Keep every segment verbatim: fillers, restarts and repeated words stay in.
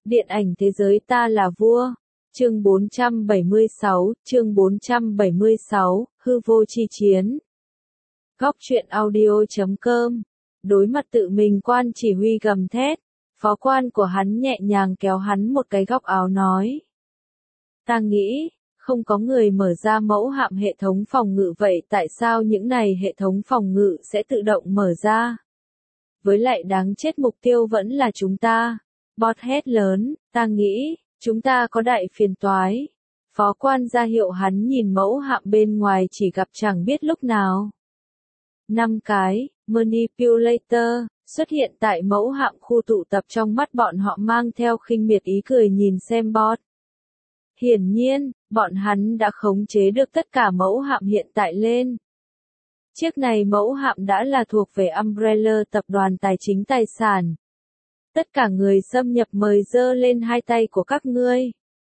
Điện ảnh thế giới ta là vua. Chương bốn trăm bảy mươi sáu, chương bốn trăm bảy mươi sáu, hư vô chi chiến. Góc truyện audio chấm com. Đối mặt tự mình quan chỉ huy gầm thét, phó quan của hắn nhẹ nhàng kéo hắn một cái góc áo nói. Ta nghĩ, không có người mở ra mẫu hạm hệ thống phòng ngự vậy tại sao những này hệ thống phòng ngự sẽ tự động mở ra? Với lại đáng chết mục tiêu vẫn là chúng ta. Bọt hét lớn, ta nghĩ, chúng ta có đại phiền toái. Phó quan ra hiệu hắn nhìn mẫu hạm bên ngoài chỉ gặp chẳng biết lúc nào. Năm cái, manipulator, xuất hiện tại mẫu hạm khu tụ tập trong mắt bọn họ mang theo khinh miệt ý cười nhìn xem bot. Hiển nhiên, bọn hắn đã khống chế được tất cả mẫu hạm hiện tại lên. Chiếc này mẫu hạm đã là thuộc về Umbrella tập đoàn tài chính tài sản. Tất cả người xâm nhập mời giơ lên hai tay của các ngươi.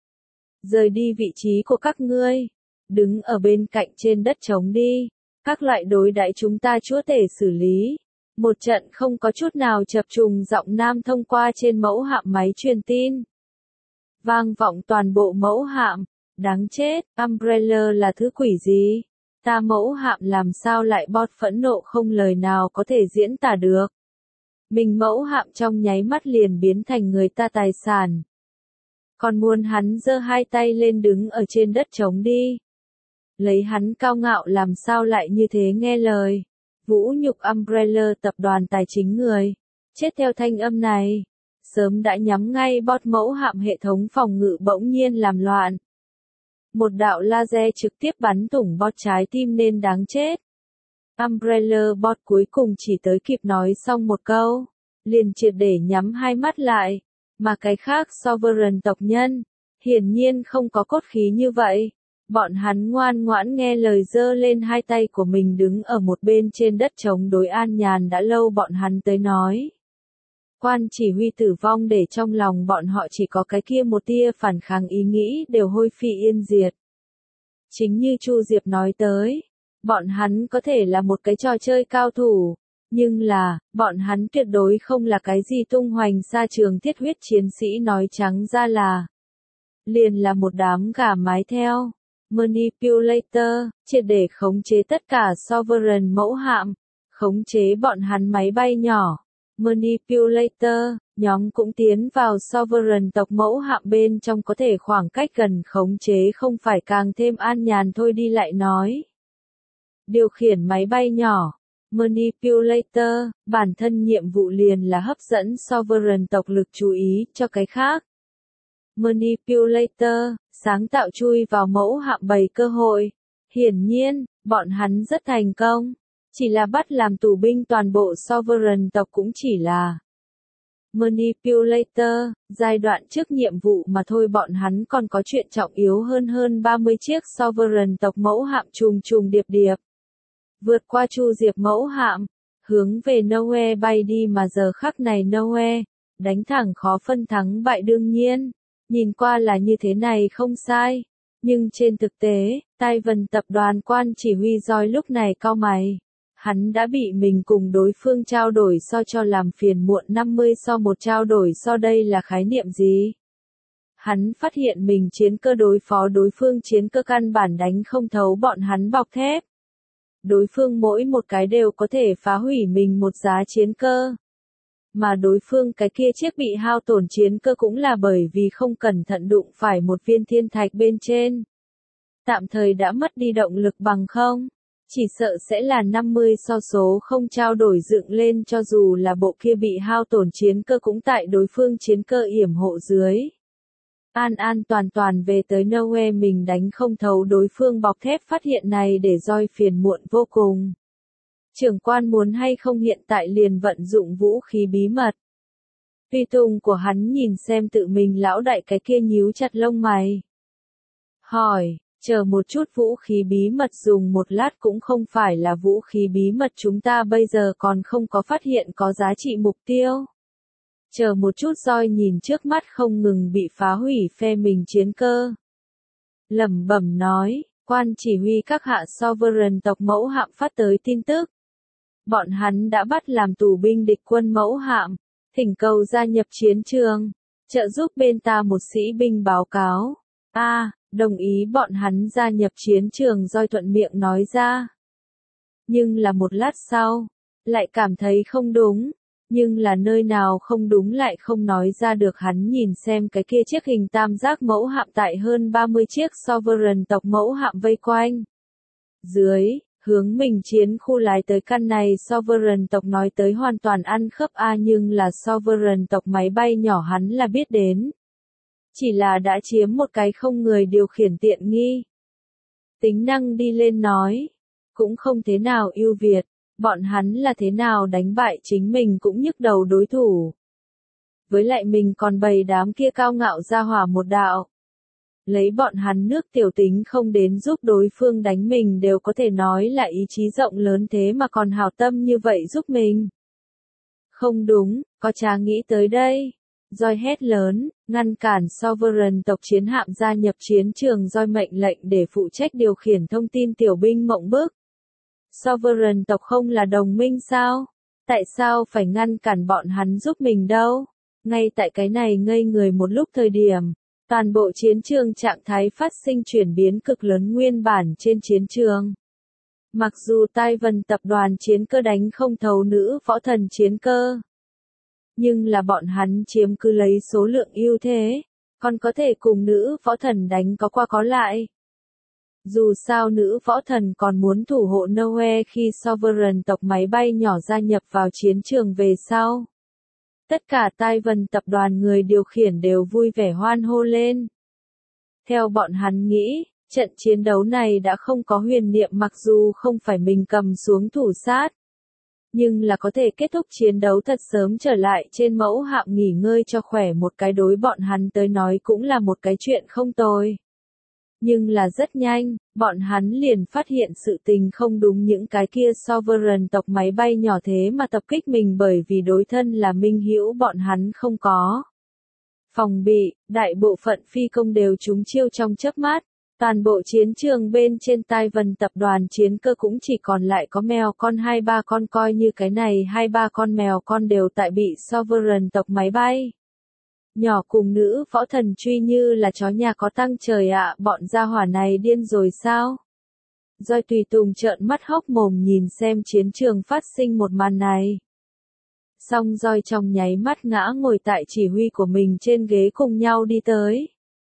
Rời đi vị trí của các ngươi. Đứng ở bên cạnh trên đất trống đi. Các loại đối đãi chúng ta chúa tể xử lý. Một trận không có chút nào chập trùng giọng nam thông qua trên mẫu hạm máy truyền tin. Vang vọng toàn bộ mẫu hạm. Đáng chết, Umbrella là thứ quỷ gì? Ta mẫu hạm làm sao lại bọt phẫn nộ không lời nào có thể diễn tả được. Mình mẫu hạm trong nháy mắt liền biến thành người ta tài sản. Còn muốn hắn giơ hai tay lên đứng ở trên đất trống đi. Lấy hắn cao ngạo làm sao lại như thế nghe lời. Vũ nhục Umbrella tập đoàn tài chính người. Chết theo thanh âm này. Sớm đã nhắm ngay bọt mẫu hạm hệ thống phòng ngự bỗng nhiên làm loạn. Một đạo laser trực tiếp bắn thủng bot trái tim nên đáng chết. Umbrella bot cuối cùng chỉ tới kịp nói xong một câu, liền triệt để nhắm hai mắt lại, mà cái khác Sovereign tộc nhân, hiển nhiên không có cốt khí như vậy. Bọn hắn ngoan ngoãn nghe lời giơ lên hai tay của mình đứng ở một bên trên đất trống đối an nhàn đã lâu bọn hắn tới nói. Quan chỉ huy tử vong để trong lòng bọn họ chỉ có cái kia một tia phản kháng ý nghĩ đều hôi phi yên diệt. Chính như Chu Diệp nói tới, bọn hắn có thể là một cái trò chơi cao thủ, nhưng là, bọn hắn tuyệt đối không là cái gì tung hoành xa trường thiết huyết chiến sĩ nói trắng ra là. Liền là một đám gà mái theo, manipulator, triệt để khống chế tất cả Sovereign mẫu hạm, khống chế bọn hắn máy bay nhỏ. Manipulator, nhóm cũng tiến vào Sovereign tộc mẫu hạm bên trong có thể khoảng cách gần khống chế không phải càng thêm an nhàn thôi đi lại nói. Điều khiển máy bay nhỏ, Manipulator, bản thân nhiệm vụ liền là hấp dẫn Sovereign tộc lực chú ý cho cái khác. Manipulator, sáng tạo chui vào mẫu hạm bầy cơ hội. Hiển nhiên, bọn hắn rất thành công. Chỉ là bắt làm tù binh toàn bộ Sovereign tộc cũng chỉ là Manipulator, giai đoạn trước nhiệm vụ mà thôi bọn hắn còn có chuyện trọng yếu hơn hơn ba mươi chiếc Sovereign tộc mẫu hạm trùng trùng điệp điệp. Vượt qua Chu Diệp mẫu hạm, hướng về Nowhere bay đi mà giờ khắc này Nowhere, đánh thẳng khó phân thắng bại đương nhiên, nhìn qua là như thế này không sai, nhưng trên thực tế, Tai Vân tập đoàn quan chỉ huy Joy lúc này cau mày. Hắn đã bị mình cùng đối phương trao đổi so cho làm phiền muộn năm mươi so một trao đổi so đây là khái niệm gì? Hắn phát hiện mình chiến cơ đối phó đối phương chiến cơ căn bản đánh không thấu bọn hắn bọc thép. Đối phương mỗi một cái đều có thể phá hủy mình một giá chiến cơ. Mà đối phương cái kia chiếc bị hao tổn chiến cơ cũng là bởi vì không cẩn thận đụng phải một viên thiên thạch bên trên. Tạm thời đã mất đi động lực bằng không. Chỉ sợ sẽ là năm mươi so số không trao đổi dựng lên cho dù là bộ kia bị hao tổn chiến cơ cũng tại đối phương chiến cơ yểm hộ dưới. An an toàn toàn về tới Nowhere mình đánh không thấu đối phương bọc thép phát hiện này để Joy phiền muộn vô cùng. Trưởng quan muốn hay không hiện tại liền vận dụng vũ khí bí mật. Tùy tùng của hắn nhìn xem tự mình lão đại cái kia nhíu chặt lông mày. Hỏi. Chờ một chút vũ khí bí mật dùng một lát cũng không phải là vũ khí bí mật chúng ta bây giờ còn không có phát hiện có giá trị mục tiêu. Chờ một chút Joy nhìn trước mắt không ngừng bị phá hủy phe mình chiến cơ. Lẩm bẩm nói, quan chỉ huy các hạ Sovereign tộc mẫu hạm phát tới tin tức. Bọn hắn đã bắt làm tù binh địch quân mẫu hạm, thỉnh cầu gia nhập chiến trường. trợ giúp bên ta một sĩ binh báo cáo. A, à, đồng ý bọn hắn gia nhập chiến trường, Roi thuận miệng nói ra. Nhưng là một lát sau, lại cảm thấy không đúng. Nhưng là nơi nào không đúng lại không nói ra được. Hắn nhìn xem cái kia chiếc hình tam giác mẫu hạm tại hơn ba mươi chiếc Sovereign tộc mẫu hạm vây quanh. Dưới, hướng mình chiến khu lái tới căn này Sovereign tộc nói tới hoàn toàn ăn khớp a, nhưng là Sovereign tộc máy bay nhỏ hắn là biết đến. Chỉ là đã chiếm một cái không người điều khiển tiện nghi. Tính năng đi lên nói, cũng không thế nào ưu việt. Bọn hắn là thế nào đánh bại chính mình cũng nhức đầu đối thủ. Với lại mình còn bày đám kia cao ngạo ra hỏa một đạo. Lấy bọn hắn nước tiểu tính không đến giúp đối phương đánh mình đều có thể nói là ý chí rộng lớn, thế mà còn hảo tâm như vậy giúp mình. Không đúng, có trá nghĩ tới đây. Roi hét lớn, ngăn cản Sovereign tộc chiến hạm gia nhập chiến trường. Roi mệnh lệnh để phụ trách điều khiển thông tin tiểu binh mộng bức. Sovereign tộc không là đồng minh sao? Tại sao phải ngăn cản bọn hắn giúp mình đâu? Ngay tại cái này ngây người một lúc thời điểm, toàn bộ chiến trường trạng thái phát sinh chuyển biến cực lớn nguyên bản trên chiến trường. Mặc dù Tai Vân tập đoàn chiến cơ đánh không thấu nữ võ thần chiến cơ, nhưng là bọn hắn chiếm cứ lấy số lượng ưu thế, còn có thể cùng nữ võ thần đánh có qua có lại. Dù sao nữ võ thần còn muốn thủ hộ Nowhere khi Sovereign tộc máy bay nhỏ gia nhập vào chiến trường về sau. Tất cả Tai Vân tập đoàn người điều khiển đều vui vẻ hoan hô lên. Theo bọn hắn nghĩ, trận chiến đấu này đã không có huyền niệm, mặc dù không phải mình cầm xuống thủ sát. Nhưng là có thể kết thúc chiến đấu thật sớm trở lại trên mẫu hạm nghỉ ngơi cho khỏe một cái đối bọn hắn tới nói cũng là một cái chuyện không tồi. Nhưng là rất nhanh, bọn hắn liền phát hiện sự tình không đúng, những cái kia Sovereign tộc máy bay nhỏ thế mà tập kích mình bởi vì đối thân là minh hữu bọn hắn không có phòng bị, đại bộ phận phi công đều trúng chiêu trong chớp mắt. Toàn bộ chiến trường bên trên Tai Vân tập đoàn chiến cơ cũng chỉ còn lại có mèo con hai ba con, coi như cái này hai ba con mèo con đều tại bị Sovereign tộc máy bay nhỏ cùng nữ võ thần truy như là chó nhà có tăng trời ạ, bọn gia hỏa này điên rồi sao? Roi tùy tùng trợn mắt hốc mồm nhìn xem chiến trường phát sinh một màn này. Xong Roi trong nháy mắt ngã ngồi tại chỉ huy của mình trên ghế cùng nhau đi tới.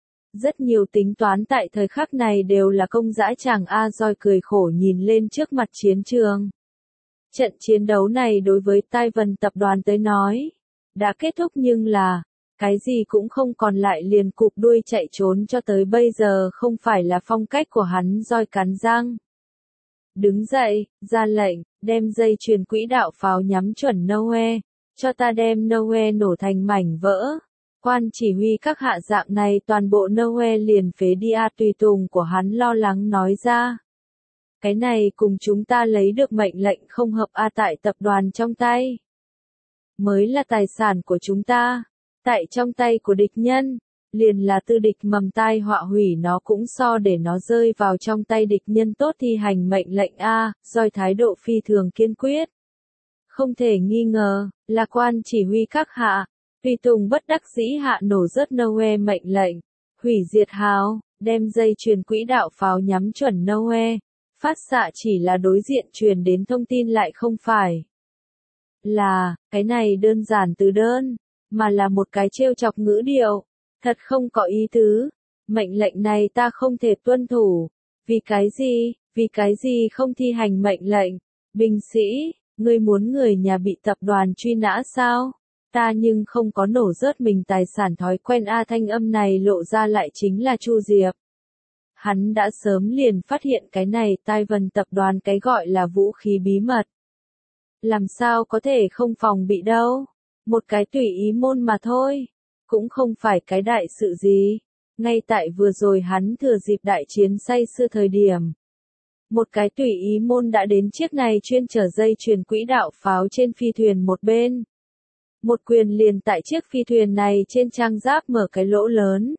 Rất nhiều tính toán tại thời khắc này đều là công dã tràng a. Roi cười khổ nhìn lên trước mặt chiến trường. Trận chiến đấu này đối với Tai Vân tập đoàn tới nói đã kết thúc, nhưng là cái gì cũng không còn lại, liền cụp đuôi chạy trốn cho tới bây giờ không phải là phong cách của hắn. Roi cắn răng đứng dậy, ra lệnh, đem dây chuyền quỹ đạo pháo nhắm chuẩn Nowhere, cho ta đem Nowhere nổ thành mảnh vỡ. Quan chỉ huy các hạ dạng này toàn bộ Nowhere liền phế đi a. Tùy tùng của hắn lo lắng nói ra. Cái này cùng chúng ta lấy được mệnh lệnh không hợp a, tại tập đoàn trong tay mới là tài sản của chúng ta. Tại trong tay của địch nhân, liền là tư địch mầm tai họa, hủy nó cũng so để nó rơi vào trong tay địch nhân tốt. Thi hành mệnh lệnh a. Roi thái độ phi thường kiên quyết. Không thể nghi ngờ, là quan chỉ huy các hạ. Tùy tùng bất đắc dĩ hạ nổ rớt Nowhere mệnh lệnh, hủy diệt hào, đem dây chuyền quỹ đạo pháo nhắm chuẩn Nowhere. Phát xạ chỉ là đối diện truyền đến thông tin lại không phải là, cái này đơn giản từ đơn, mà là một cái trêu chọc ngữ điệu, thật không có ý tứ. Mệnh lệnh này ta không thể tuân thủ. Vì cái gì, vì cái gì không thi hành mệnh lệnh? Binh sĩ, ngươi muốn người nhà bị tập đoàn truy nã sao? Ta nhưng không có nổ rớt mình tài sản thói quen a. Thanh âm này lộ ra lại chính là Chu Diệp. Hắn đã sớm liền phát hiện cái này Tai Vân tập đoàn cái gọi là vũ khí bí mật. Làm sao có thể không phòng bị đâu. Một cái tùy ý môn mà thôi. Cũng không phải cái đại sự gì. Ngay tại vừa rồi hắn thừa dịp đại chiến say sưa thời điểm. Một cái tùy ý môn đã đến chiếc này chuyên chở dây chuyền quỹ đạo pháo trên phi thuyền một bên. Một quyền liền tại chiếc phi thuyền này trên trang giáp mở cái lỗ lớn.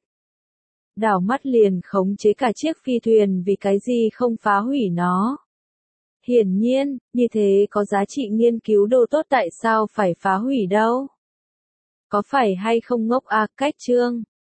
Đảo mắt liền khống chế cả chiếc phi thuyền, vì cái gì không phá hủy nó. Hiển nhiên, như thế có giá trị nghiên cứu đồ tốt, tại sao phải phá hủy đâu. Có phải hay không ngốc à, cách chương.